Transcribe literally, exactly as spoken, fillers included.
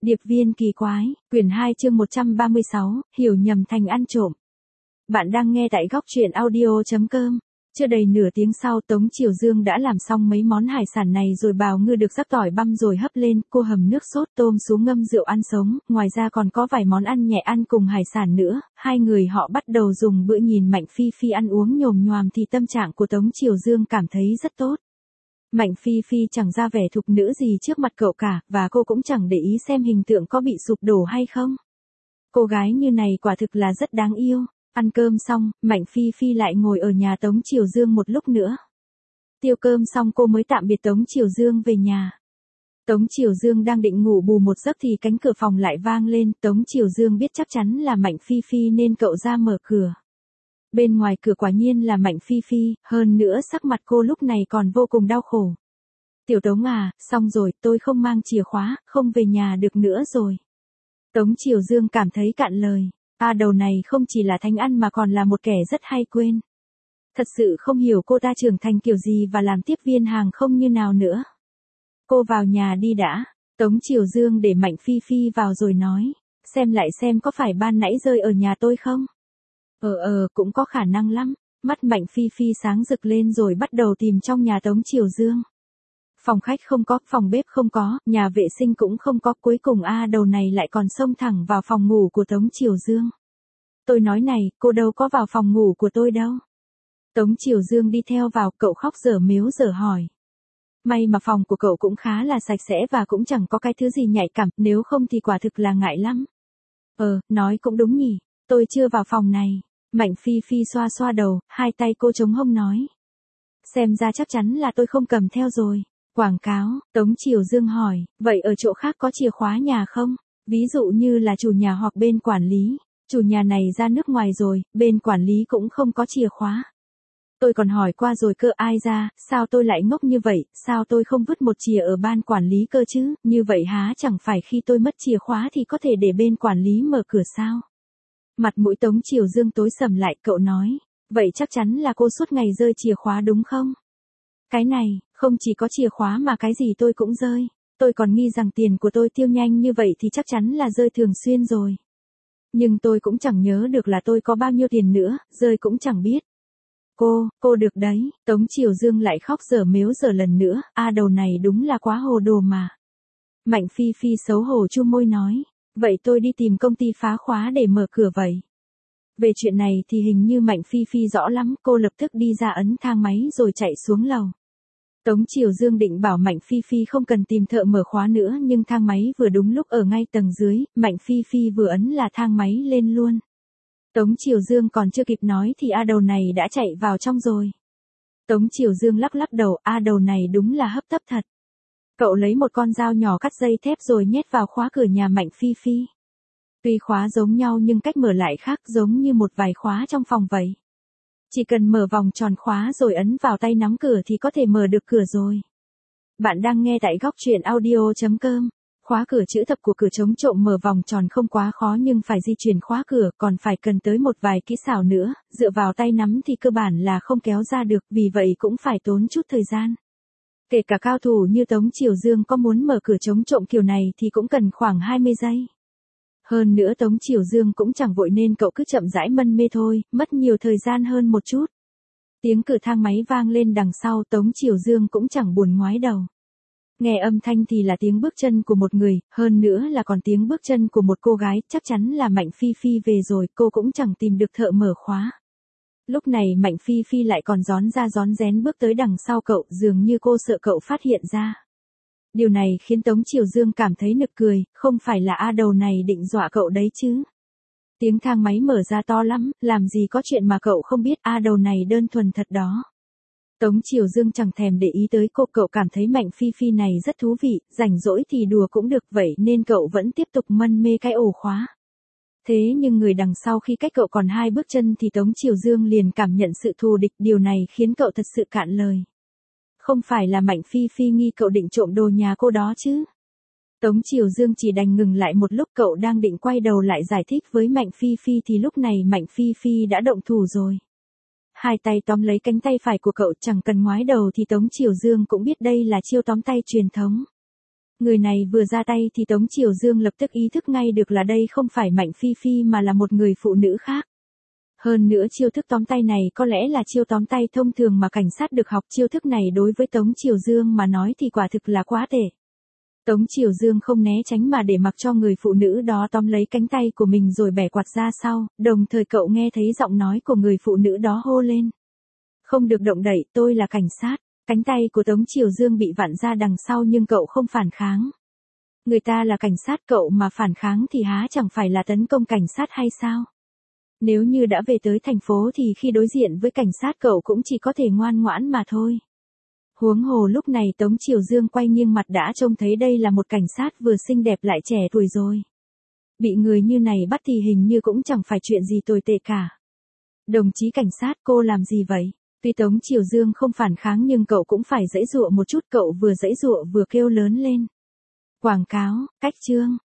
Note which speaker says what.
Speaker 1: Điệp viên kỳ quái, quyển hai chương một trăm ba mươi sáu, hiểu nhầm thành ăn trộm. Bạn đang nghe tại góc truyện audio chấm com. Chưa đầy nửa tiếng sau Tống Triều Dương đã làm xong mấy món hải sản này rồi bào ngư được rắc tỏi băm rồi hấp lên, cô hầm nước sốt tôm xuống ngâm rượu ăn sống, ngoài ra còn có vài món ăn nhẹ ăn cùng hải sản nữa. Hai người họ bắt đầu dùng bữa, nhìn Mạnh Phi Phi ăn uống nhồm nhoàm thì tâm trạng của Tống Triều Dương cảm thấy rất tốt. Mạnh Phi Phi chẳng ra vẻ thục nữ gì trước mặt cậu cả, và cô cũng chẳng để ý xem hình tượng có bị sụp đổ hay không. Cô gái như này quả thực là rất đáng yêu. Ăn cơm xong, Mạnh Phi Phi lại ngồi ở nhà Tống Triều Dương một lúc nữa. Tiêu cơm xong cô mới tạm biệt Tống Triều Dương về nhà. Tống Triều Dương đang định ngủ bù một giấc thì cánh cửa phòng lại vang lên. Tống Triều Dương biết chắc chắn là Mạnh Phi Phi nên cậu ra mở cửa. Bên ngoài cửa quả nhiên là Mạnh Phi Phi, hơn nữa sắc mặt cô lúc này còn vô cùng đau khổ. Tiểu Tống à, xong rồi, tôi không mang chìa khóa, không về nhà được nữa rồi. Tống Triều Dương cảm thấy cạn lời. A đầu này không chỉ là thánh ăn mà còn là một kẻ rất hay quên. Thật sự không hiểu cô ta trưởng thành kiểu gì và làm tiếp viên hàng không như nào nữa. Cô vào nhà đi đã. Tống Triều Dương để Mạnh Phi Phi vào rồi nói. Xem lại xem có phải ban nãy rơi ở nhà tôi không? Ờ ờ, cũng có khả năng lắm. Mắt Mạnh Phi Phi sáng rực lên rồi bắt đầu tìm trong nhà Tống Triều Dương. Phòng khách không có, phòng bếp không có, nhà vệ sinh cũng không có, cuối cùng A đầu này lại còn xông thẳng vào phòng ngủ của Tống Triều Dương. Tôi nói này, cô đâu có vào phòng ngủ của tôi đâu. Tống Triều Dương đi theo vào, cậu khóc dở mếu dở hỏi. May mà phòng của cậu cũng khá là sạch sẽ và cũng chẳng có cái thứ gì nhạy cảm, nếu không thì quả thực là ngại lắm. Ờ, nói cũng đúng nhỉ, tôi chưa vào phòng này. Mạnh Phi Phi xoa xoa đầu, hai tay cô chống hông nói. Xem ra chắc chắn là tôi không cầm theo rồi. Quảng cáo, Tống Triều Dương hỏi, vậy ở chỗ khác có chìa khóa nhà không? Ví dụ như là chủ nhà hoặc bên quản lý. Chủ nhà này ra nước ngoài rồi, bên quản lý cũng không có chìa khóa. Tôi còn hỏi qua rồi cơ, ai ra, sao tôi lại ngốc như vậy, sao tôi không vứt một chìa ở ban quản lý cơ chứ, như vậy há chẳng phải khi tôi mất chìa khóa thì có thể để bên quản lý mở cửa sao? Mặt mũi Tống Triều Dương tối sầm lại, cậu nói, vậy chắc chắn là cô suốt ngày rơi chìa khóa đúng không? Cái này, không chỉ có chìa khóa mà cái gì tôi cũng rơi. Tôi còn nghi rằng tiền của tôi tiêu nhanh như vậy thì chắc chắn là rơi thường xuyên rồi. Nhưng tôi cũng chẳng nhớ được là tôi có bao nhiêu tiền nữa, rơi cũng chẳng biết. Cô, cô được đấy, Tống Triều Dương lại khóc dở mếu dở lần nữa, a đầu này đúng là quá hồ đồ mà. Mạnh Phi Phi xấu hổ chu môi nói, vậy tôi đi tìm công ty phá khóa để mở cửa vậy. Về chuyện này thì hình như Mạnh Phi Phi rõ lắm, cô lập tức đi ra ấn thang máy rồi chạy xuống lầu. Tống Triều Dương định bảo Mạnh Phi Phi không cần tìm thợ mở khóa nữa nhưng thang máy vừa đúng lúc ở ngay tầng dưới, Mạnh Phi Phi vừa ấn là thang máy lên luôn. Tống Triều Dương còn chưa kịp nói thì A đầu này đã chạy vào trong rồi. Tống Triều Dương lắc lắc đầu, A đầu này đúng là hấp tấp thật. Cậu lấy một con dao nhỏ cắt dây thép rồi nhét vào khóa cửa nhà Mạnh Phi Phi. Tuy khóa giống nhau nhưng cách mở lại khác, giống như một vài khóa trong phòng vậy. Chỉ cần mở vòng tròn khóa rồi ấn vào tay nắm cửa thì có thể mở được cửa rồi. Bạn đang nghe tại góc truyện audio chấm com. Khóa cửa chữ thập của cửa chống trộm mở vòng tròn không quá khó nhưng phải di chuyển khóa cửa còn phải cần tới một vài kỹ xảo nữa, dựa vào tay nắm thì cơ bản là không kéo ra được, vì vậy cũng phải tốn chút thời gian. Kể cả cao thủ như Tống Triều Dương có muốn mở cửa chống trộm kiểu này thì cũng cần khoảng hai mươi giây. Hơn nữa Tống Triều Dương cũng chẳng vội nên cậu cứ chậm rãi mân mê thôi, mất nhiều thời gian hơn một chút. Tiếng cửa thang máy vang lên đằng sau, Tống Triều Dương cũng chẳng buồn ngoái đầu. Nghe âm thanh thì là tiếng bước chân của một người, hơn nữa là còn tiếng bước chân của một cô gái, chắc chắn là Mạnh Phi Phi về rồi, cô cũng chẳng tìm được thợ mở khóa. Lúc này Mạnh Phi Phi lại còn rón ra rón rén bước tới đằng sau cậu, dường như cô sợ cậu phát hiện ra. Điều này khiến Tống Triều Dương cảm thấy nực cười, không phải là A đầu này định dọa cậu đấy chứ. Tiếng thang máy mở ra to lắm, làm gì có chuyện mà cậu không biết, A đầu này đơn thuần thật đó. Tống Triều Dương chẳng thèm để ý tới cô, cậu cảm thấy Mạnh Phi Phi này rất thú vị, rảnh rỗi thì đùa cũng được vậy nên cậu vẫn tiếp tục mân mê cái ổ khóa. Thế nhưng người đằng sau khi cách cậu còn hai bước chân thì Tống Triều Dương liền cảm nhận sự thù địch, điều này khiến cậu thật sự cạn lời. Không phải là Mạnh Phi Phi nghi cậu định trộm đồ nhà cô đó chứ? Tống Triều Dương chỉ đành ngừng lại một lúc, cậu đang định quay đầu lại giải thích với Mạnh Phi Phi thì lúc này Mạnh Phi Phi đã động thủ rồi. Hai tay tóm lấy cánh tay phải của cậu, chẳng cần ngoái đầu thì Tống Triều Dương cũng biết đây là chiêu tóm tay truyền thống. Người này vừa ra tay thì Tống Triều Dương lập tức ý thức ngay được là đây không phải Mạnh Phi Phi mà là một người phụ nữ khác. Hơn nữa chiêu thức tóm tay này có lẽ là chiêu tóm tay thông thường mà cảnh sát được học, chiêu thức này đối với Tống Triều Dương mà nói thì quả thực là quá tệ. Tống Triều Dương không né tránh mà để mặc cho người phụ nữ đó tóm lấy cánh tay của mình rồi bẻ quạt ra sau, đồng thời cậu nghe thấy giọng nói của người phụ nữ đó hô lên. Không được động đậy, tôi là cảnh sát. Cánh tay của Tống Triều Dương bị vặn ra đằng sau nhưng cậu không phản kháng. Người ta là cảnh sát, cậu mà phản kháng thì há chẳng phải là tấn công cảnh sát hay sao? Nếu như đã về tới thành phố thì khi đối diện với cảnh sát cậu cũng chỉ có thể ngoan ngoãn mà thôi. Huống hồ lúc này Tống Triều Dương quay nghiêng mặt đã trông thấy đây là một cảnh sát vừa xinh đẹp lại trẻ tuổi rồi. Bị người như này bắt thì hình như cũng chẳng phải chuyện gì tồi tệ cả. Đồng chí cảnh sát, cô làm gì vậy? Tuy Tống Triều Dương không phản kháng nhưng cậu cũng phải giãy giụa một chút, cậu vừa giãy giụa vừa kêu lớn lên. Quảng cáo, cách chương.